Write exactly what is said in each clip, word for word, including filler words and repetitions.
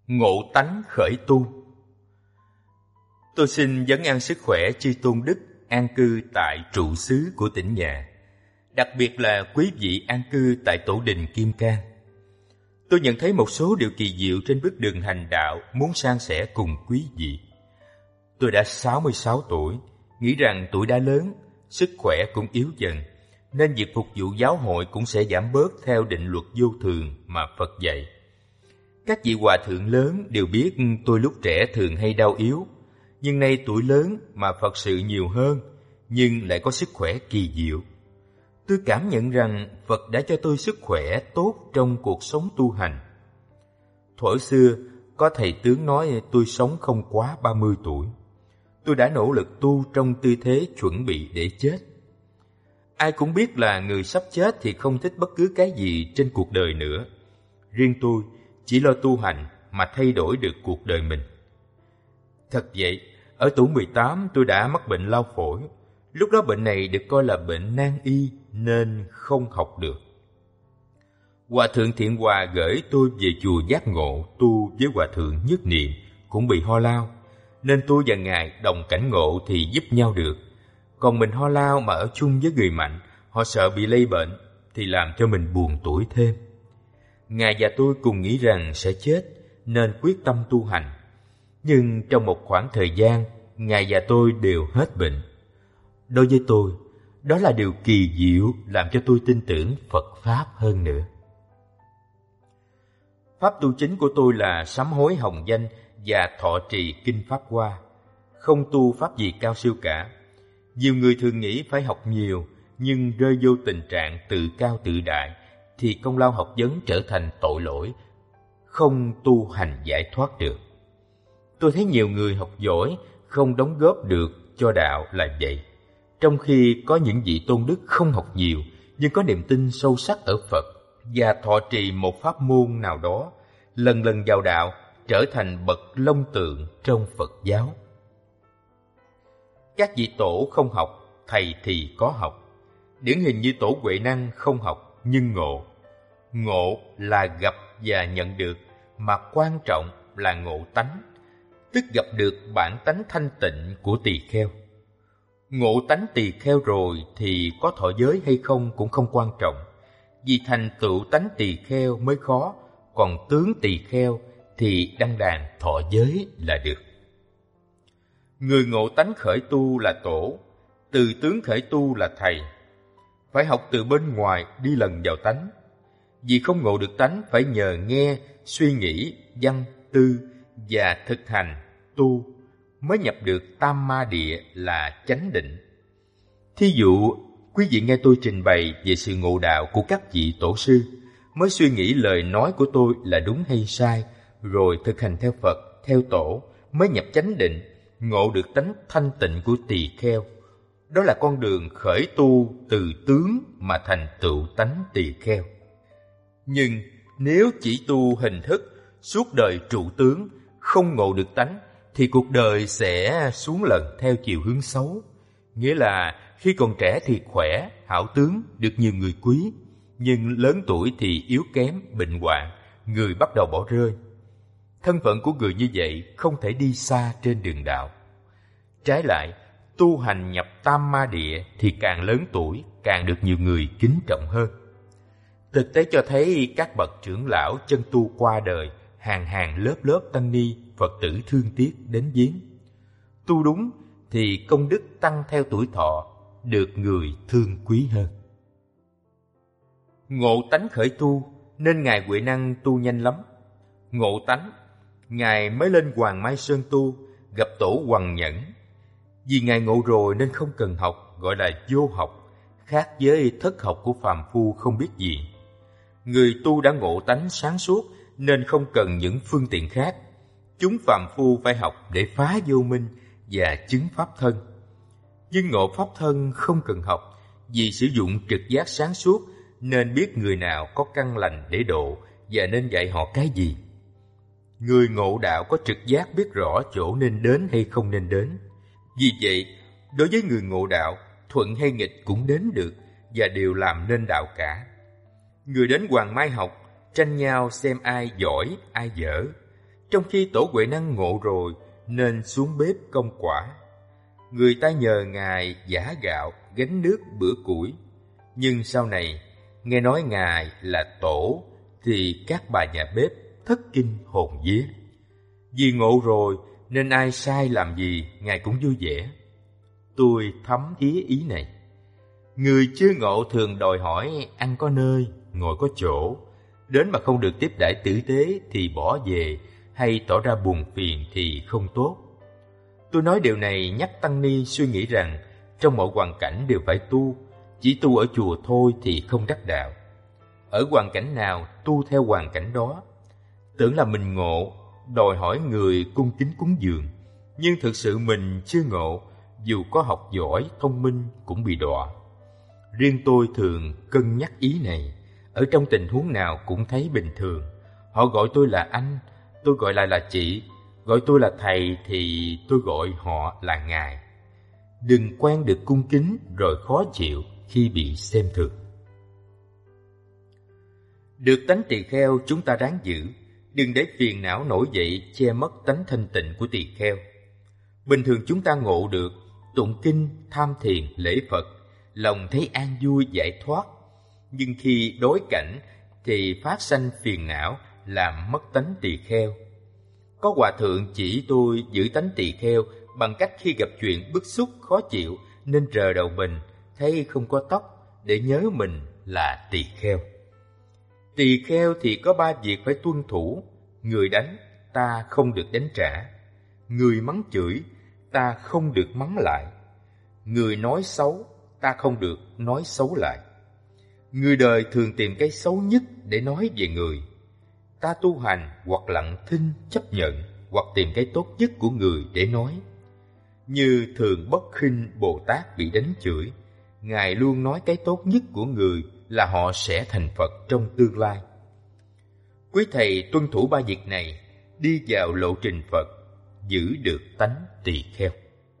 Ngộ tánh khởi tu. Tôi xin vấn an sức khỏe chư tôn đức an cư tại trụ xứ của tỉnh nhà, đặc biệt là quý vị an cư tại tổ đình Kim Cang. Tôi nhận thấy một số điều kỳ diệu trên bước đường hành đạo muốn san sẻ cùng quý vị. Tôi đã sáu mươi sáu tuổi, nghĩ rằng tuổi đã lớn, sức khỏe cũng yếu dần, nên việc phục vụ giáo hội cũng sẽ giảm bớt theo định luật vô thường mà Phật dạy. Các vị hòa thượng lớn đều biết tôi lúc trẻ thường hay đau yếu, nhưng nay tuổi lớn mà Phật sự nhiều hơn, nhưng lại có sức khỏe kỳ diệu. Tôi cảm nhận rằng Phật đã cho tôi sức khỏe tốt trong cuộc sống tu hành. Thuở xưa, có thầy tướng nói tôi sống không quá ba mươi tuổi. Tôi đã nỗ lực tu trong tư thế chuẩn bị để chết. Ai cũng biết là người sắp chết thì không thích bất cứ cái gì trên cuộc đời nữa. Riêng tôi chỉ lo tu hành mà thay đổi được cuộc đời mình. Thật vậy, ở tuổi mười tám tôi đã mắc bệnh lao phổi. Lúc đó bệnh này được coi là bệnh nan y nên không học được. Hòa thượng Thiện Hòa gửi tôi về chùa Giác Ngộ tu với Hòa thượng Nhất Niệm cũng bị ho lao, nên tôi và ngài đồng cảnh ngộ thì giúp nhau được. Còn mình ho lao mà ở chung với người mạnh, họ sợ bị lây bệnh thì làm cho mình buồn tuổi thêm. Ngài và tôi cùng nghĩ rằng sẽ chết nên quyết tâm tu hành. Nhưng trong một khoảng thời gian, ngài và tôi đều hết bệnh. Đối với tôi, đó là điều kỳ diệu làm cho tôi tin tưởng Phật Pháp hơn nữa. Pháp tu chính của tôi là sám hối hồng danh và thọ trì kinh Pháp Hoa, không tu pháp gì cao siêu cả. Nhiều người thường nghĩ phải học nhiều, nhưng rơi vô tình trạng tự cao tự đại, thì công lao học vấn trở thành tội lỗi, không tu hành giải thoát được. Tôi thấy nhiều người học giỏi, không đóng góp được cho đạo là vậy. Trong khi có những vị tôn đức không học nhiều, nhưng có niềm tin sâu sắc ở Phật và thọ trì một pháp môn nào đó, lần lần vào đạo, trở thành bậc long tượng trong Phật giáo. Các vị tổ không học, thầy thì có học. Điển hình như tổ Huệ Năng không học nhưng ngộ. Ngộ là gặp và nhận được, mà quan trọng là ngộ tánh, tức gặp được bản tánh thanh tịnh của tỳ kheo. Ngộ tánh tỳ kheo rồi thì có thọ giới hay không cũng không quan trọng, vì thành tựu tánh tỳ kheo mới khó, còn tướng tỳ kheo thì đăng đàn thọ giới là được. Người ngộ tánh khởi tu là tổ, từ tướng khởi tu là thầy. Phải học từ bên ngoài đi lần vào tánh. Vì không ngộ được tánh phải nhờ nghe, suy nghĩ, văn, tư và thực hành, tu mới nhập được tam ma địa là chánh định. Thí dụ, quý vị nghe tôi trình bày về sự ngộ đạo của các vị tổ sư, mới suy nghĩ lời nói của tôi là đúng hay sai, rồi thực hành theo Phật, theo tổ, mới nhập chánh định, ngộ được tánh thanh tịnh của tỳ kheo. Đó là con đường khởi tu từ tướng mà thành tựu tánh tỳ kheo. Nhưng nếu chỉ tu hình thức, suốt đời trụ tướng, không ngộ được tánh, thì cuộc đời sẽ xuống lần theo chiều hướng xấu. Nghĩa là khi còn trẻ thì khỏe, hảo tướng, được nhiều người quý, nhưng lớn tuổi thì yếu kém, bệnh hoạn, người bắt đầu bỏ rơi. Thân phận của người như vậy không thể đi xa trên đường đạo. Trái lại, tu hành nhập tam ma địa thì càng lớn tuổi, càng được nhiều người kính trọng hơn. Thực tế cho thấy các bậc trưởng lão chân tu qua đời, hàng hàng lớp lớp tăng ni, Phật tử thương tiếc đến viếng. Tu đúng thì công đức tăng theo tuổi thọ, được người thương quý hơn. Ngộ tánh khởi tu nên Ngài Huệ Năng tu nhanh lắm. Ngộ tánh, Ngài mới lên Hoàng Mai Sơn tu, gặp tổ Hoằng Nhẫn. Vì Ngài ngộ rồi nên không cần học, gọi là vô học, khác với thất học của phàm phu không biết gì. Người tu đã ngộ tánh sáng suốt nên không cần những phương tiện khác. Chúng phàm phu phải học để phá vô minh và chứng pháp thân. Nhưng ngộ pháp thân không cần học, vì sử dụng trực giác sáng suốt nên biết người nào có căn lành để độ và nên dạy họ cái gì. Người ngộ đạo có trực giác biết rõ chỗ nên đến hay không nên đến. Vì vậy, đối với người ngộ đạo, thuận hay nghịch cũng đến được và đều làm nên đạo cả. Người đến Hoàng Mai học, tranh nhau xem ai giỏi, ai dở. trong khi Tổ Huệ Năng ngộ rồi nên xuống bếp công quả. Người ta nhờ Ngài giã gạo, gánh nước bữa củi. Nhưng sau này, nghe nói Ngài là Tổ, thì các bà nhà bếp thất kinh hồn vía. Vì ngộ rồi nên ai sai làm gì Ngài cũng vui vẻ. Tôi thấm thía ý này. Người chưa ngộ thường đòi hỏi ăn có nơi, ngồi có chỗ. Đến mà không được tiếp đãi tử tế thì bỏ về, hay tỏ ra buồn phiền thì không tốt. Tôi nói điều này nhắc tăng ni suy nghĩ rằng trong mọi hoàn cảnh đều phải tu, chỉ tu ở chùa thôi thì không đắc đạo. Ở hoàn cảnh nào tu theo hoàn cảnh đó. Tưởng là mình ngộ, đòi hỏi người cung kính cúng dường, nhưng thực sự mình chưa ngộ, dù có học giỏi, thông minh cũng bị đọa. Riêng tôi thường cân nhắc ý này, ở trong tình huống nào cũng thấy bình thường. Họ gọi tôi là anh, tôi gọi lại là chị, gọi tôi là thầy thì tôi gọi họ là ngài. Đừng quen được cung kính rồi khó chịu khi bị xem thường. Được tánh tỳ kheo chúng ta ráng giữ, đừng để phiền não nổi dậy che mất tánh thanh tịnh của tỳ kheo. Bình thường chúng ta ngộ được, tụng kinh, tham thiền, lễ Phật, lòng thấy an vui giải thoát. Nhưng khi đối cảnh thì phát sanh phiền não, làm mất tánh tỳ kheo. Có hòa thượng chỉ tôi giữ tánh tỳ kheo bằng cách khi gặp chuyện bức xúc khó chịu nên rờ đầu mình, thấy không có tóc để nhớ mình là tỳ kheo. Tỳ kheo thì có ba việc phải tuân thủ. Người đánh, ta không được đánh trả. Người mắng chửi, ta không được mắng lại. Người nói xấu, ta không được nói xấu lại. Người đời thường tìm cái xấu nhất để nói về người. Ta tu hành hoặc lặng thinh chấp nhận, hoặc tìm cái tốt nhất của người để nói. Như Thường Bất Khinh Bồ Tát bị đánh chửi, Ngài luôn nói cái tốt nhất của người là họ sẽ thành Phật trong tương lai. Quý thầy tuân thủ ba việc này, đi vào lộ trình Phật, giữ được tánh tỳ kheo.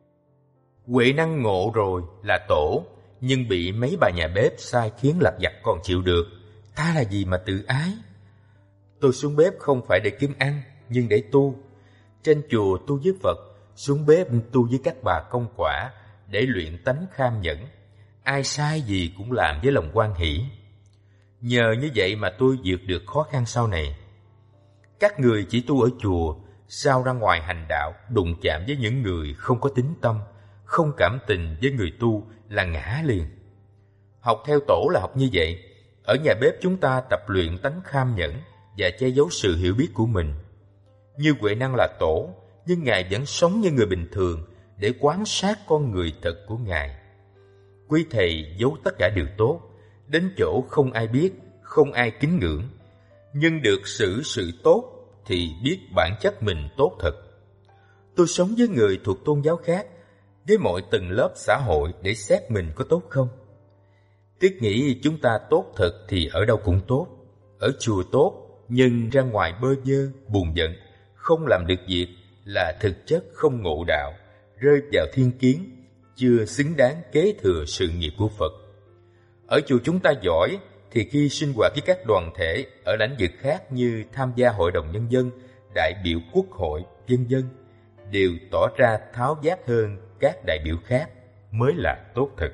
Huệ năng ngộ rồi là Tổ, nhưng bị mấy bà nhà bếp sai khiến lặt vặt còn chịu được. Ta là gì mà tự ái? Tôi xuống bếp không phải để kiếm ăn, nhưng để tu. Trên chùa tu với Phật, xuống bếp tu với các bà công quả, để luyện tánh kham nhẫn. Ai sai gì cũng làm với lòng hoan hỷ. Nhờ như vậy mà tôi vượt được khó khăn sau này. Các người chỉ tu ở chùa, sao ra ngoài hành đạo, đụng chạm với những người không có tín tâm, không cảm tình với người tu là ngã liền. Học theo Tổ là học như vậy. Ở nhà bếp chúng ta tập luyện tánh kham nhẫn và che giấu sự hiểu biết của mình. Như Huệ Năng là Tổ, nhưng Ngài vẫn sống như người bình thường để quan sát con người thật của Ngài. Quý thầy giấu tất cả điều tốt, đến chỗ không ai biết, không ai kính ngưỡng, nhưng được xử sự tốt thì biết bản chất mình tốt thật. Tôi sống với người thuộc tôn giáo khác, với mọi tầng lớp xã hội để xét mình có tốt không. Tiếc nghĩ chúng ta tốt thật thì ở đâu cũng tốt. Ở chùa tốt, nhưng ra ngoài bơ vơ, buồn giận, không làm được việc là thực chất không ngộ đạo, rơi vào thiên kiến, chưa xứng đáng kế thừa sự nghiệp của Phật. Ở chùa chúng ta giỏi thì khi sinh hoạt với các đoàn thể ở lãnh vực khác như tham gia hội đồng nhân dân, đại biểu quốc hội, vân vân, đều tỏ ra tháo vát hơn các đại biểu khác mới là tốt thật.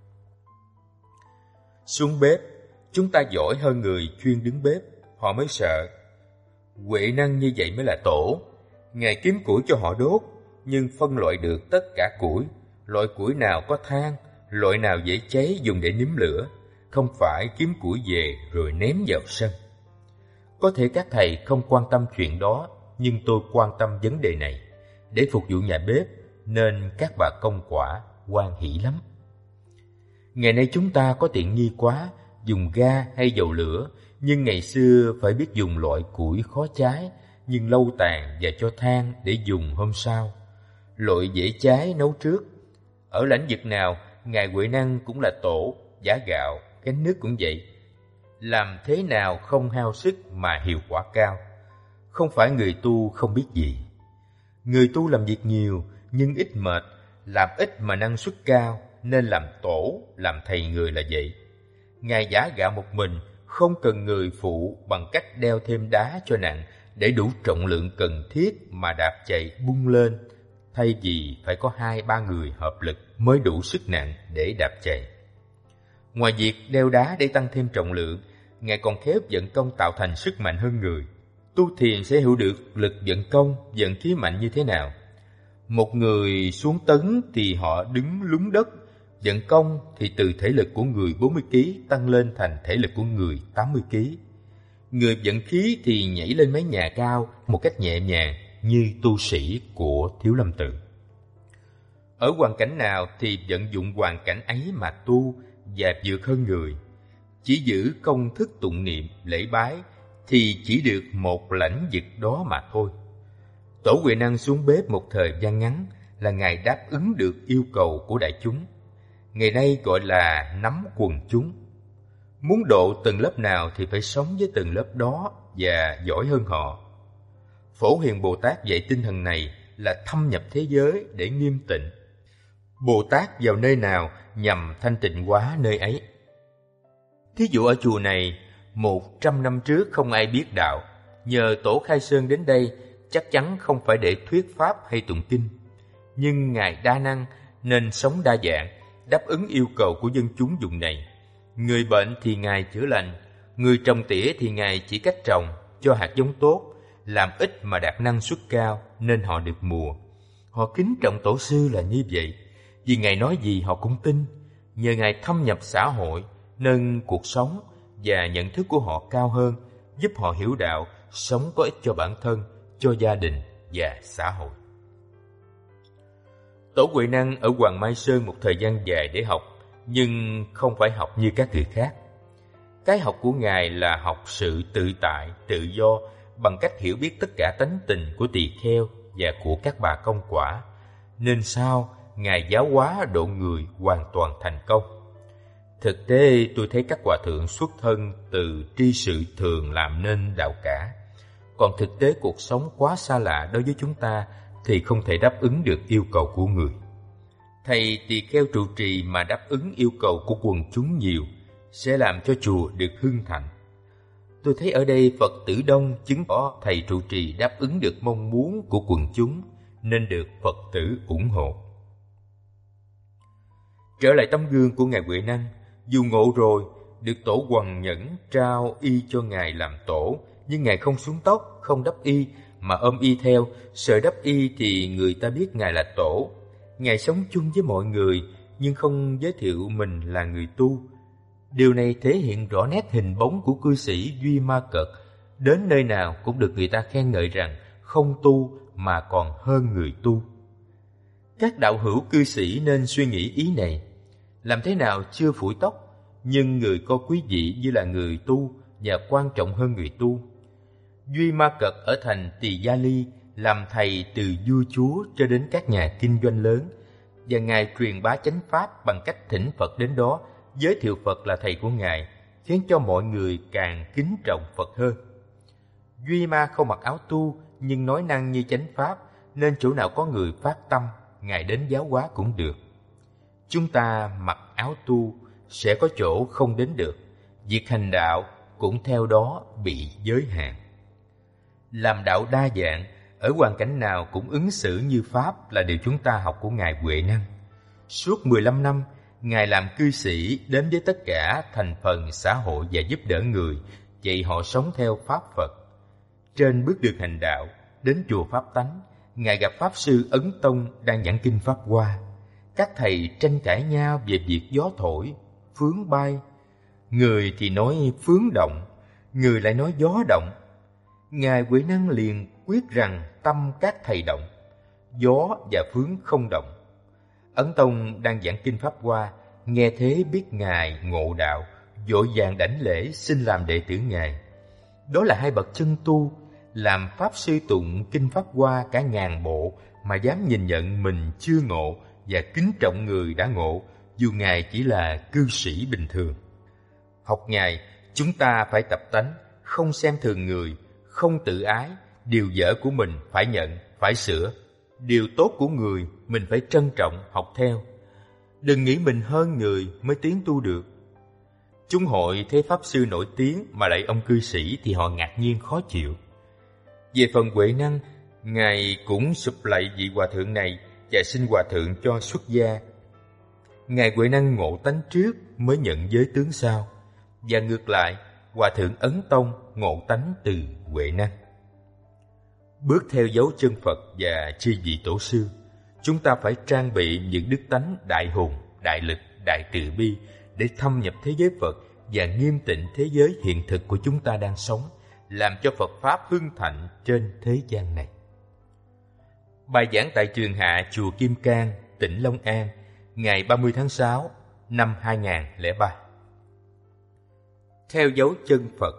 Xuống bếp, chúng ta giỏi hơn người chuyên đứng bếp, họ mới sợ. Huệ năng như vậy mới là Tổ. Ngài kiếm củi cho họ đốt, nhưng phân loại được tất cả củi, loại củi nào có than, loại nào dễ cháy dùng để nếm lửa, không phải kiếm củi về rồi ném vào sân. Có thể các thầy không quan tâm chuyện đó, nhưng tôi quan tâm vấn đề này. Để phục vụ nhà bếp, nên các bà công quả hoan hỷ lắm. Ngày nay chúng ta có tiện nghi quá, dùng ga hay dầu lửa, nhưng ngày xưa phải biết dùng loại củi khó cháy, nhưng lâu tàn và cho than để dùng hôm sau. Loại dễ cháy nấu trước. Ở lãnh vực nào, Ngài Huệ Năng cũng là Tổ, giã gạo, gánh nước cũng vậy. Làm thế nào không hao sức mà hiệu quả cao? Không phải người tu không biết gì. Người tu làm việc nhiều, nhưng ít mệt, làm ít mà năng suất cao, nên làm Tổ, làm thầy người là vậy. Ngài giã gạo một mình, không cần người phụ bằng cách đeo thêm đá cho nặng, để đủ trọng lượng cần thiết mà đạp chạy bung lên, thay vì phải có hai ba người hợp lực mới đủ sức nặng để đạp chạy. Ngoài việc đeo đá để tăng thêm trọng lượng, Ngài còn khéo vận công tạo thành sức mạnh hơn người. Tu thiền sẽ hiểu được lực vận công, vận khí mạnh như thế nào. Một người xuống tấn thì họ đứng lún đất, vận công thì từ thể lực của người bốn mươi ki lô gam tăng lên thành thể lực của người tám mươi ki lô gam. Người vận khí thì nhảy lên mái nhà cao một cách nhẹ nhàng như tu sĩ của Thiếu Lâm Tự. Ở hoàn cảnh nào thì vận dụng hoàn cảnh ấy mà tu và vượt hơn người. Chỉ giữ công thức tụng niệm lễ bái thì chỉ được một lãnh vực đó mà thôi. Tổ Huệ Năng xuống bếp một thời gian ngắn là Ngài đáp ứng được yêu cầu của đại chúng. Ngày nay gọi là nắm quần chúng. Muốn độ tầng lớp nào thì phải sống với tầng lớp đó và giỏi hơn họ. Phổ Hiền Bồ Tát dạy tinh thần này là thâm nhập thế giới để nghiêm tịnh. Bồ Tát vào nơi nào nhằm thanh tịnh hóa nơi ấy. Thí dụ ở chùa này, một trăm năm trước không ai biết đạo, nhờ Tổ Khai Sơn đến đây chắc chắn không phải để thuyết pháp hay tụng kinh. Nhưng Ngài đa năng nên sống đa dạng, đáp ứng yêu cầu của dân chúng vùng này. Người bệnh thì Ngài chữa lành, người trồng tỉa thì Ngài chỉ cách trồng, cho hạt giống tốt, làm ít mà đạt năng suất cao nên họ được mùa. Họ kính trọng tổ sư là như vậy, vì Ngài nói gì họ cũng tin. Nhờ Ngài thâm nhập xã hội, nâng cuộc sống và nhận thức của họ cao hơn, giúp họ hiểu đạo, sống có ích cho bản thân, cho gia đình và xã hội. Tổ Huệ Năng ở Hoàng Mai Sơn một thời gian dài để học, nhưng không phải học như các người khác. Cái học của Ngài là học sự tự tại, tự do, bằng cách hiểu biết tất cả tánh tình của tỳ kheo và của các bà công quả. Nên sau, Ngài giáo hóa độ người hoàn toàn thành công. Thực tế, tôi thấy các hòa thượng xuất thân từ tri sự thường làm nên đạo cả. Còn thực tế cuộc sống quá xa lạ đối với chúng ta thì không thể đáp ứng được yêu cầu của người. Thầy tỳ kheo trụ trì mà đáp ứng yêu cầu của quần chúng nhiều sẽ làm cho chùa được hưng thịnh. Tôi thấy ở đây Phật tử đông chứng tỏ thầy trụ trì đáp ứng được mong muốn của quần chúng nên được Phật tử ủng hộ. Trở lại tấm gương của Ngài Huệ Năng, dù ngộ rồi, được Tổ Hoằng Nhẫn trao y cho Ngài làm tổ, nhưng Ngài không xuống tóc, không đắp y, mà ôm y theo, sợ đắp y thì người ta biết Ngài là tổ. Ngài sống chung với mọi người, nhưng không giới thiệu mình là người tu. Điều này thể hiện rõ nét hình bóng của cư sĩ Duy Ma Cật, đến nơi nào cũng được người ta khen ngợi rằng không tu mà còn hơn người tu. Các đạo hữu cư sĩ nên suy nghĩ ý này. Làm thế nào chưa phủi tóc, nhưng người coi quý vị như là người tu và quan trọng hơn người tu. Duy Ma Cật ở thành Tỳ Gia Ly làm thầy từ vua chúa cho đến các nhà kinh doanh lớn, và Ngài truyền bá chánh pháp bằng cách thỉnh Phật đến đó, giới thiệu Phật là thầy của Ngài, khiến cho mọi người càng kính trọng Phật hơn. Duy Ma không mặc áo tu nhưng nói năng như chánh pháp, nên chỗ nào có người phát tâm, Ngài đến giáo hóa cũng được. Chúng ta mặc áo tu sẽ có chỗ không đến được, việc hành đạo cũng theo đó bị giới hạn. Làm đạo đa dạng, ở hoàn cảnh nào cũng ứng xử như Pháp là điều chúng ta học của Ngài Huệ Năng. Suốt mười lăm năm, Ngài làm cư sĩ đến với tất cả thành phần xã hội và giúp đỡ người, dạy họ sống theo Pháp Phật. Trên bước đường hành đạo, đến chùa Pháp Tánh, Ngài gặp Pháp Sư Ấn Tông đang giảng kinh Pháp Hoa. Các thầy tranh cãi nhau về việc gió thổi, phướng bay. Người thì nói phướng động, người lại nói gió động. Ngài Huệ Năng liền quyết rằng tâm các thầy động, gió và phướng không động. Ấn Tông đang giảng kinh Pháp Hoa, nghe thế biết Ngài ngộ đạo, vội vàng đảnh lễ xin làm đệ tử Ngài. Đó là hai bậc chân tu, làm Pháp Sư tụng kinh Pháp Hoa cả ngàn bộ mà dám nhìn nhận mình chưa ngộ và kính trọng người đã ngộ, dù Ngài chỉ là cư sĩ bình thường. Học Ngài, chúng ta phải tập tánh, không xem thường người, không tự ái, điều dở của mình phải nhận, phải sửa. Điều tốt của người mình phải trân trọng, học theo. Đừng nghĩ mình hơn người mới tiến tu được. Chúng hội thấy Pháp Sư nổi tiếng mà lại ông cư sĩ thì họ ngạc nhiên khó chịu. Về phần Huệ Năng, Ngài cũng sụp lạy vị hòa thượng này và xin hòa thượng cho xuất gia. Ngài Huệ Năng ngộ tánh trước mới nhận giới tướng sau, và ngược lại, hòa thượng Ấn Tông ngộ tánh từ Huệ Năng. Bước theo dấu chân Phật và chư vị tổ sư, chúng ta phải trang bị những đức tánh đại hùng, đại lực, đại từ bi để thâm nhập thế giới Phật và nghiêm tịnh thế giới hiện thực của chúng ta đang sống, làm cho Phật Pháp hưng thịnh trên thế gian này. Bài giảng tại Trường Hạ Chùa Kim Cang, tỉnh Long An, ngày ba mươi tháng sáu năm hai nghìn không trăm lẻ ba. Theo dấu chân Phật.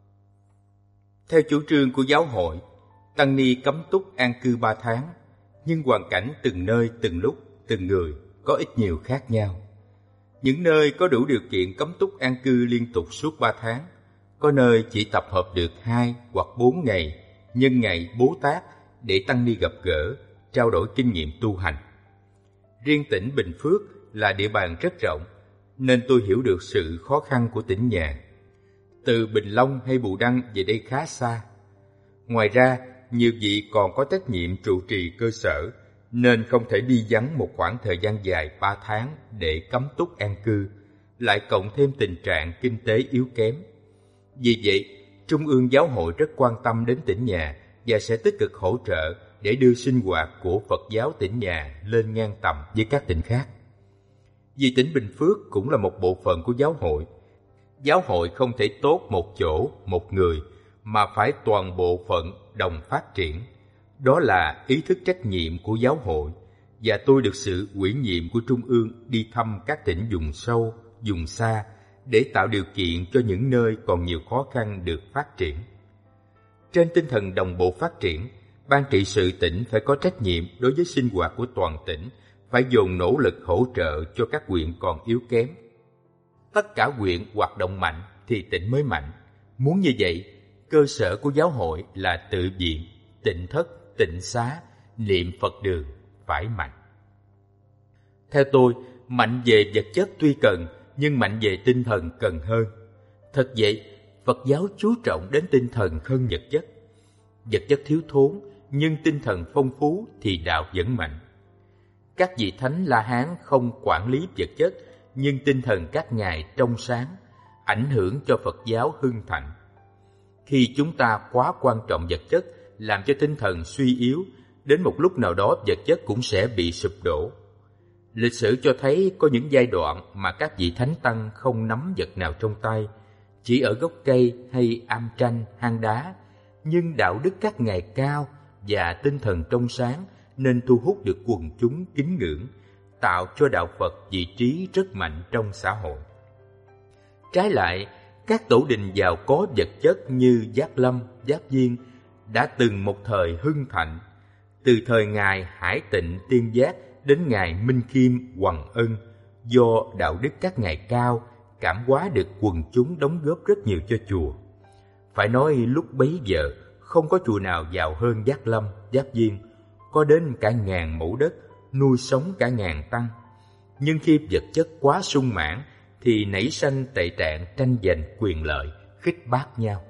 Theo chủ trương của giáo hội, tăng ni cấm túc an cư ba tháng, nhưng hoàn cảnh từng nơi, từng lúc, từng người có ít nhiều khác nhau. Những nơi có đủ điều kiện cấm túc an cư liên tục suốt ba tháng, có nơi chỉ tập hợp được hai hoặc bốn ngày, nhân ngày Bố Tát để tăng ni gặp gỡ, trao đổi kinh nghiệm tu hành. Riêng tỉnh Bình Phước là địa bàn rất rộng, nên tôi hiểu được sự khó khăn của tỉnh nhà. Từ Bình Long hay Bù Đăng về đây khá xa. Ngoài ra, nhiều vị còn có trách nhiệm trụ trì cơ sở, nên không thể đi vắng một khoảng thời gian dài ba tháng để cấm túc an cư, lại cộng thêm tình trạng kinh tế yếu kém. Vì vậy, Trung ương Giáo hội rất quan tâm đến tỉnh nhà và sẽ tích cực hỗ trợ để đưa sinh hoạt của Phật giáo tỉnh nhà lên ngang tầm với các tỉnh khác. Vì tỉnh Bình Phước cũng là một bộ phận của giáo hội, giáo hội không thể tốt một chỗ, một người, mà phải toàn bộ phận đồng phát triển. Đó là ý thức trách nhiệm của giáo hội, và tôi được sự ủy nhiệm của Trung ương đi thăm các tỉnh vùng sâu, vùng xa để tạo điều kiện cho những nơi còn nhiều khó khăn được phát triển. Trên tinh thần đồng bộ phát triển, Ban trị sự tỉnh phải có trách nhiệm đối với sinh hoạt của toàn tỉnh, phải dồn nỗ lực hỗ trợ cho các huyện còn yếu kém. Tất cả huyện hoạt động mạnh thì tỉnh mới mạnh. Muốn như vậy, cơ sở của giáo hội là tự viện, tịnh thất, tịnh xá, niệm Phật đường phải mạnh. Theo tôi, mạnh về vật chất tuy cần, nhưng mạnh về tinh thần cần hơn. Thật vậy, Phật giáo chú trọng đến tinh thần hơn vật chất. Vật chất thiếu thốn, nhưng tinh thần phong phú thì đạo vẫn mạnh. Các vị Thánh La Hán không quản lý vật chất, nhưng tinh thần các ngài trong sáng, ảnh hưởng cho Phật giáo hưng thịnh. Khi chúng ta quá quan trọng vật chất, làm cho tinh thần suy yếu, đến một lúc nào đó vật chất cũng sẽ bị sụp đổ. Lịch sử cho thấy có những giai đoạn mà các vị Thánh Tăng không nắm vật nào trong tay, chỉ ở gốc cây hay am tranh, hang đá, nhưng đạo đức các ngài cao và tinh thần trong sáng nên thu hút được quần chúng kính ngưỡng, tạo cho đạo Phật vị trí rất mạnh trong xã hội. Trái lại, các tổ đình giàu có vật chất như Giác Lâm, Giác Viên đã từng một thời hưng thịnh, từ thời ngài Hải Tịnh Tiên Giác đến ngài Minh Khiêm Hoằng Ân, do đạo đức các ngài cao, cảm hóa được quần chúng đóng góp rất nhiều cho chùa. Phải nói lúc bấy giờ, không có chùa nào giàu hơn Giác Lâm, Giác Viên, có đến cả ngàn mẫu đất, nuôi sống cả ngàn tăng. Nhưng khi vật chất quá sung mãn, thì nảy sanh tệ trạng tranh giành quyền lợi, khích bác nhau.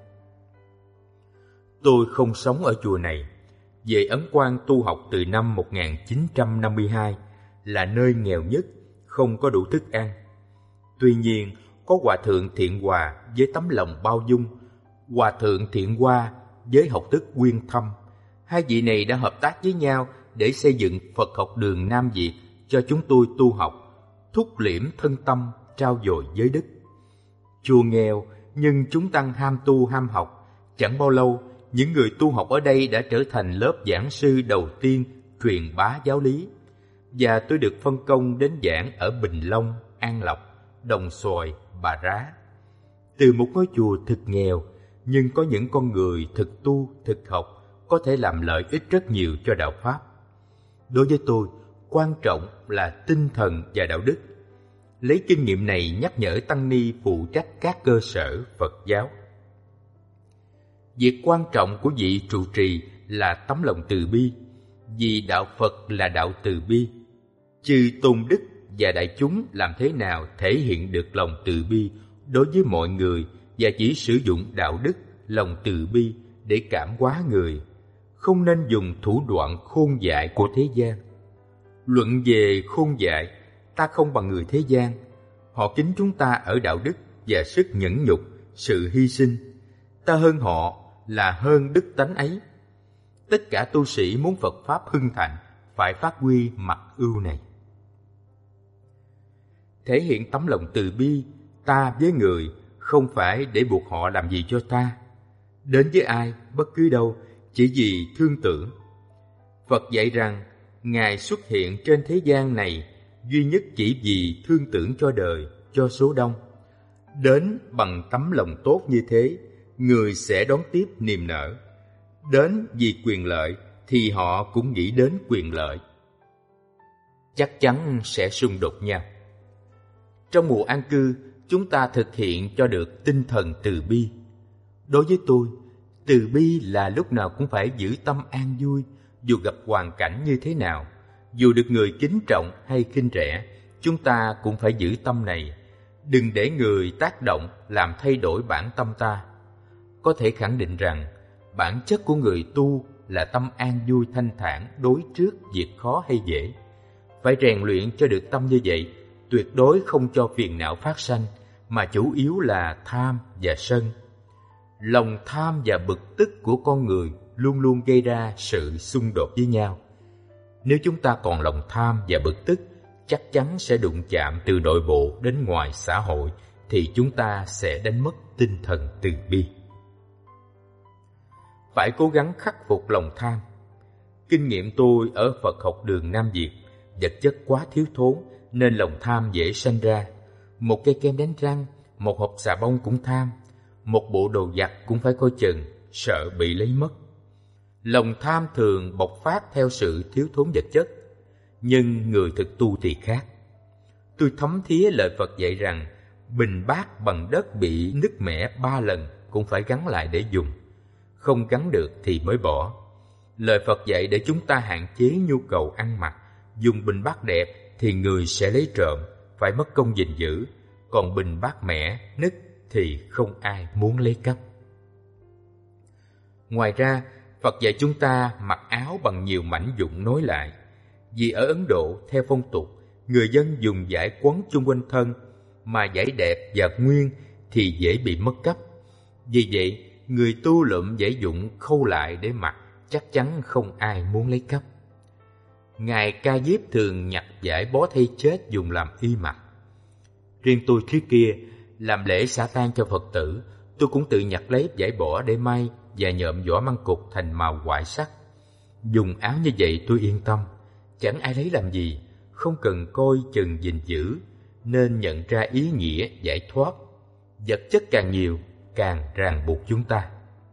Tôi không sống ở chùa này. Về Ấn Quang tu học từ năm một nghìn chín trăm năm mươi hai, là nơi nghèo nhất, không có đủ thức ăn. Tuy nhiên, có Hòa Thượng Thiện Hòa với tấm lòng bao dung, Hòa Thượng Thiện Hoa với học thức uyên thâm. Hai vị này đã hợp tác với nhau để xây dựng Phật học đường Nam Việt cho chúng tôi tu học, thúc liễm thân tâm, trao dồi giới đức. Chùa nghèo, nhưng chúng tăng ham tu ham học. Chẳng bao lâu, những người tu học ở đây đã trở thành lớp giảng sư đầu tiên truyền bá giáo lý. Và tôi được phân công đến giảng ở Bình Long, An Lộc, Đồng Xoài, Bà Rá. Từ một ngôi chùa thực nghèo, nhưng có những con người thực tu, thực học, có thể làm lợi ích rất nhiều cho đạo Pháp. Đối với tôi, quan trọng là tinh thần và đạo đức. Lấy kinh nghiệm này nhắc nhở tăng ni phụ trách các cơ sở Phật giáo. Việc quan trọng của vị trụ trì là tấm lòng từ bi, vì đạo Phật là đạo từ bi. Chư tôn đức và đại chúng làm thế nào thể hiện được lòng từ bi đối với mọi người và chỉ sử dụng đạo đức, lòng từ bi để cảm hóa người, không nên dùng thủ đoạn khôn dại của thế gian. Luận về khôn dại, ta không bằng người thế gian. Họ kính chúng ta ở đạo đức và sức nhẫn nhục, sự hy sinh. Ta hơn họ là hơn đức tánh ấy. Tất cả tu sĩ muốn Phật Pháp hưng thịnh phải phát huy mặt ưu này. Thể hiện tấm lòng từ bi ta với người không phải để buộc họ làm gì cho ta. Đến với ai, bất cứ đâu, chỉ vì thương tưởng. Phật dạy rằng, Ngài xuất hiện trên thế gian này duy nhất chỉ vì thương tưởng cho đời, cho số đông. Đến bằng tấm lòng tốt như thế, người sẽ đón tiếp niềm nở. Đến vì quyền lợi thì họ cũng nghĩ đến quyền lợi. Chắc chắn sẽ xung đột nhau. Trong mùa an cư, chúng ta thực hiện cho được tinh thần từ bi. Đối với tôi, từ bi là lúc nào cũng phải giữ tâm an vui, dù gặp hoàn cảnh như thế nào. Dù được người kính trọng hay khinh rẻ, chúng ta cũng phải giữ tâm này. Đừng để người tác động làm thay đổi bản tâm ta. Có thể khẳng định rằng, bản chất của người tu là tâm an vui thanh thản đối trước việc khó hay dễ. Phải rèn luyện cho được tâm như vậy, tuyệt đối không cho phiền não phát sanh, mà chủ yếu là tham và sân. Lòng tham và bực tức của con người luôn luôn gây ra sự xung đột với nhau. Nếu chúng ta còn lòng tham và bực tức, chắc chắn sẽ đụng chạm từ nội bộ đến ngoài xã hội, thì chúng ta sẽ đánh mất tinh thần từ bi. Phải cố gắng khắc phục lòng tham. Kinh nghiệm tôi ở Phật học đường Nam Việt, vật chất quá thiếu thốn nên lòng tham dễ sanh ra. Một cây kem đánh răng, một hộp xà bông cũng tham, một bộ đồ giặt cũng phải coi chừng, sợ bị lấy mất. Lòng tham thường bộc phát theo sự thiếu thốn vật chất, nhưng người thực tu thì khác. Tôi thấm thía lời Phật dạy rằng, bình bát bằng đất bị nứt mẻ ba lần cũng phải gắn lại để dùng, không gắn được thì mới bỏ. Lời Phật dạy để chúng ta hạn chế nhu cầu ăn mặc, dùng bình bát đẹp thì người sẽ lấy trộm, phải mất công gìn giữ, còn bình bát mẻ, nứt thì không ai muốn lấy cắp. Ngoài ra, Phật dạy chúng ta mặc áo bằng nhiều mảnh vụn nối lại. Vì ở Ấn Độ, theo phong tục, người dân dùng vải quấn chung quanh thân, mà vải đẹp và nguyên thì dễ bị mất cắp. Vì vậy, người tu lụm vải vụn khâu lại để mặc, chắc chắn không ai muốn lấy cắp. Ngài Ca Diếp thường nhặt vải bó thay chết dùng làm y mặc. Riêng tôi trước kia, làm lễ xả tang cho Phật tử, tôi cũng tự nhặt lấy vải bó để may và nhộm vỏ măng cụt thành màu hoại sắc. Dùng áo như vậy tôi yên tâm, chẳng ai lấy làm gì, không cần coi chừng gìn giữ, nên nhận ra ý nghĩa giải thoát. Vật chất càng nhiều, càng ràng buộc chúng ta.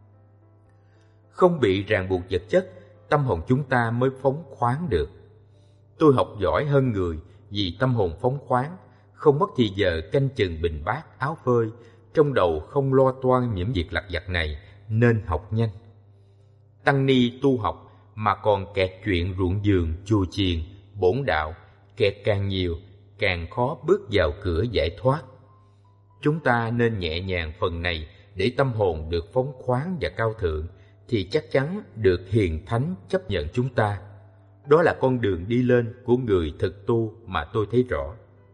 Không bị ràng buộc vật chất, tâm hồn chúng ta mới phóng khoáng được. Tôi học giỏi hơn người vì tâm hồn phóng khoáng, không mất thì giờ canh chừng bình bát, áo phơi, trong đầu không lo toan những việc lặt vặt này, nên học nhanh. Tăng ni tu học mà còn kẹt chuyện ruộng vườn, chùa chiền, bổn đạo, kẹt càng nhiều, càng khó bước vào cửa giải thoát. Chúng ta nên nhẹ nhàng phần này để tâm hồn được phóng khoáng và cao thượng, thì chắc chắn được hiền thánh chấp nhận chúng ta. Đó là con đường đi lên của người thực tu mà tôi thấy rõ.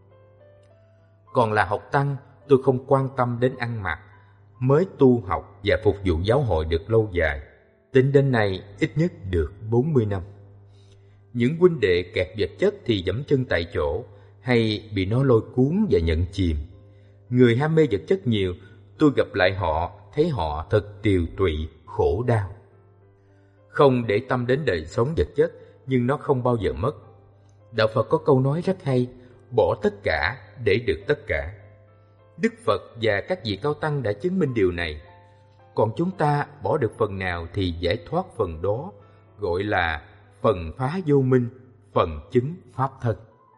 Còn là học tăng, tôi không quan tâm đến ăn mặc, mới tu học và phục vụ giáo hội được lâu dài. Tính đến nay ít nhất được bốn mươi năm. Những huynh đệ kẹt vật chất thì dẫm chân tại chỗ, hay bị nó lôi cuốn và nhận chìm. Người ham mê vật chất nhiều, tôi gặp lại họ, thấy họ thật tiều tụy, khổ đau. Không để tâm đến đời sống vật chất, nhưng nó không bao giờ mất. Đạo Phật có câu nói rất hay, bỏ tất cả để được tất cả. Đức Phật và các vị cao tăng đã chứng minh điều này. Còn chúng ta bỏ được phần nào thì giải thoát phần đó, gọi là phần phá vô minh, phần chứng pháp thân.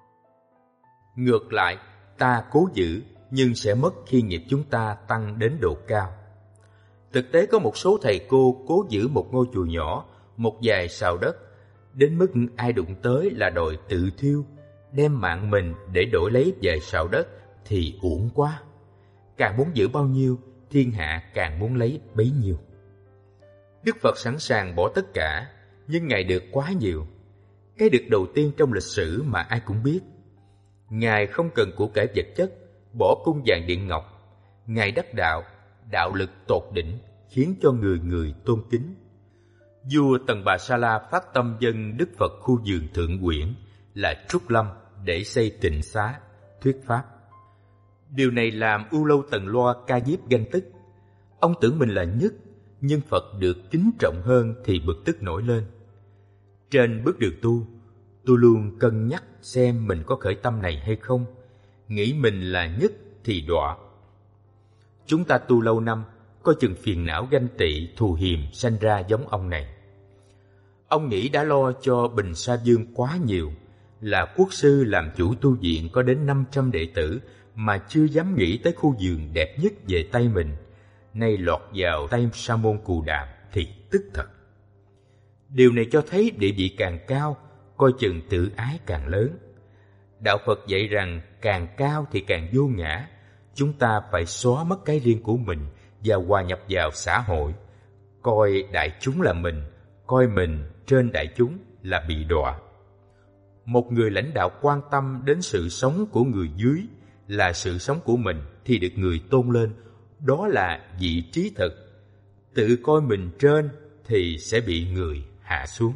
Ngược lại, ta cố giữ nhưng sẽ mất khi nghiệp chúng ta tăng đến độ cao. Thực tế có một số thầy cô cố giữ một ngôi chùa nhỏ, một vài sào đất, đến mức ai đụng tới là đòi tự thiêu, đem mạng mình để đổi lấy vài sào đất thì uổng quá. Càng muốn giữ bao nhiêu, thiên hạ càng muốn lấy bấy nhiêu. Đức Phật sẵn sàng bỏ tất cả, nhưng Ngài được quá nhiều. Cái được đầu tiên trong lịch sử mà ai cũng biết. Ngài không cần của cải vật chất, bỏ cung vàng điện ngọc. Ngài đắc đạo, đạo lực tột đỉnh, khiến cho người người tôn kính. Vua Tần Bà Sa La phát tâm dâng Đức Phật khu vườn Thượng Quyển là Trúc Lâm để xây tịnh xá, thuyết pháp. Điều này làm Ưu Lâu Tần Loa Ca Diếp ganh tức. Ông tưởng mình là nhất, nhưng Phật được kính trọng hơn thì bực tức nổi lên. Trên bước đường tu, tôi luôn cân nhắc xem mình có khởi tâm này hay không. Nghĩ mình là nhất thì đọa. Chúng ta tu lâu năm, coi chừng phiền não ganh tị, thù hiềm sanh ra giống ông này. Ông nghĩ đã lo cho Bình Sa Vương quá nhiều, là quốc sư làm chủ tu viện có đến năm trăm đệ tử mà chưa dám nghĩ tới khu vườn đẹp nhất về tay mình. Nay lọt vào tay Sa môn Cù Đàm thì tức thật. Điều này cho thấy địa vị càng cao, coi chừng tự ái càng lớn. Đạo Phật dạy rằng càng cao thì càng vô ngã. Chúng ta phải xóa mất cái riêng của mình và hòa nhập vào xã hội. Coi đại chúng là mình, coi mình trên đại chúng là bị đọa. Một người lãnh đạo quan tâm đến sự sống của người dưới là sự sống của mình thì được người tôn lên. Đó là vị trí thực. Tự coi mình trên thì sẽ bị người hạ xuống.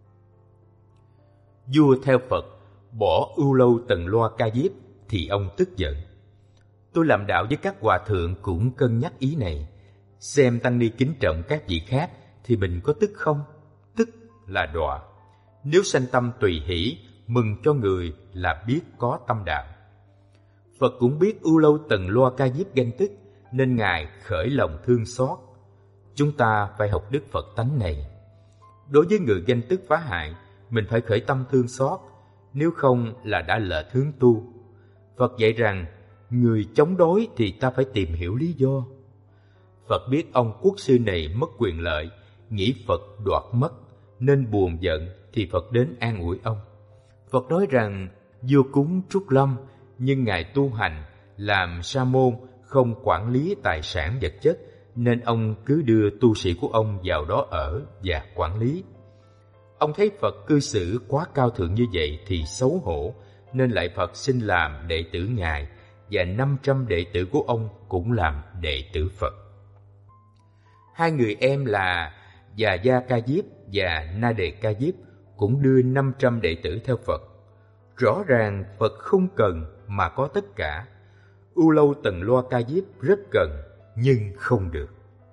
Vua theo Phật bỏ Ưu Lâu Tần Loa Ca Diếp thì ông tức giận. Tôi làm đạo với các hòa thượng cũng cân nhắc ý này. Xem tăng ni kính trọng các vị khác thì mình có tức không? Tức là đọa. Nếu sanh tâm tùy hỷ, mừng cho người là biết có tâm đạo. Phật cũng biết Ưu Lâu Tần Loa Ca Diếp ganh tức, nên Ngài khởi lòng thương xót. Chúng ta phải học Đức Phật tánh này. Đối với người ganh tức phá hại, mình phải khởi tâm thương xót, nếu không là đã lệch hướng tu. Phật dạy rằng, người chống đối thì ta phải tìm hiểu lý do. Phật biết ông quốc sư này mất quyền lợi, nghĩ Phật đoạt mất, nên buồn giận thì Phật đến an ủi ông. Phật nói rằng, vua cúng Trúc Lâm, nhưng Ngài tu hành, làm sa môn, không quản lý tài sản vật chất, nên ông cứ đưa tu sĩ của ông vào đó ở và quản lý. Ông thấy Phật cư xử quá cao thượng như vậy thì xấu hổ, nên lại Phật xin làm đệ tử Ngài, và năm trăm đệ tử của ông cũng làm đệ tử Phật. Hai người em là Già Gia Ca Diếp và Na Đề Ca Diếp cũng đưa năm trăm đệ tử theo Phật. Rõ ràng Phật không cần mà có tất cả. Ưu Lâu Tần Loa Ca Diếp rất cần, nhưng không được.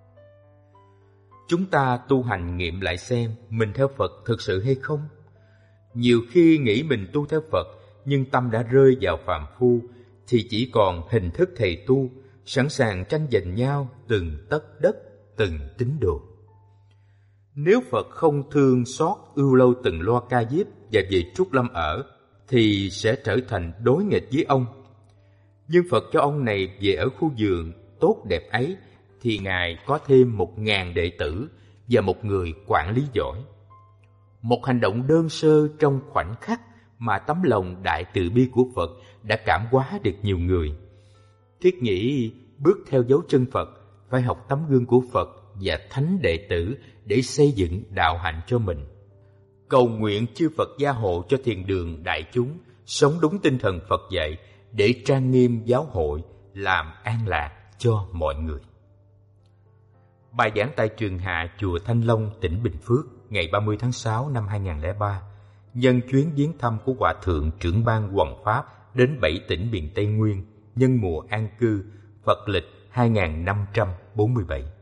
Chúng ta tu hành nghiệm lại xem mình theo Phật thực sự hay không. Nhiều khi nghĩ mình tu theo Phật, nhưng tâm đã rơi vào phàm phu, thì chỉ còn hình thức thầy tu, sẵn sàng tranh giành nhau từng tấc đất, từng tín đồ. Nếu Phật không thương xót Ưu Lâu Tần Loa Ca Diếp và về Trúc Lâm ở, thì sẽ trở thành đối nghịch với ông. Nhưng Phật cho ông này về ở khu vườn tốt đẹp ấy, thì Ngài có thêm một ngàn đệ tử và một người quản lý giỏi. Một hành động đơn sơ trong khoảnh khắc mà tấm lòng đại từ bi của Phật đã cảm hóa được nhiều người. Thiết nghĩ bước theo dấu chân Phật, phải học tấm gương của Phật và thánh đệ tử để xây dựng đạo hạnh cho mình. Cầu nguyện chư Phật gia hộ cho thiền đường đại chúng sống đúng tinh thần Phật dạy để trang nghiêm giáo hội, làm an lạc cho mọi người. Bài giảng tại Trường Hạ, chùa Thanh Long, tỉnh Bình Phước, ngày ba mươi tháng sáu năm hai nghìn không trăm lẻ ba, nhân chuyến viếng thăm của Hòa Thượng Trưởng ban Hoằng Pháp đến bảy tỉnh miền Tây Nguyên, nhân mùa an cư, Phật lịch hai nghìn năm trăm bốn mươi bảy.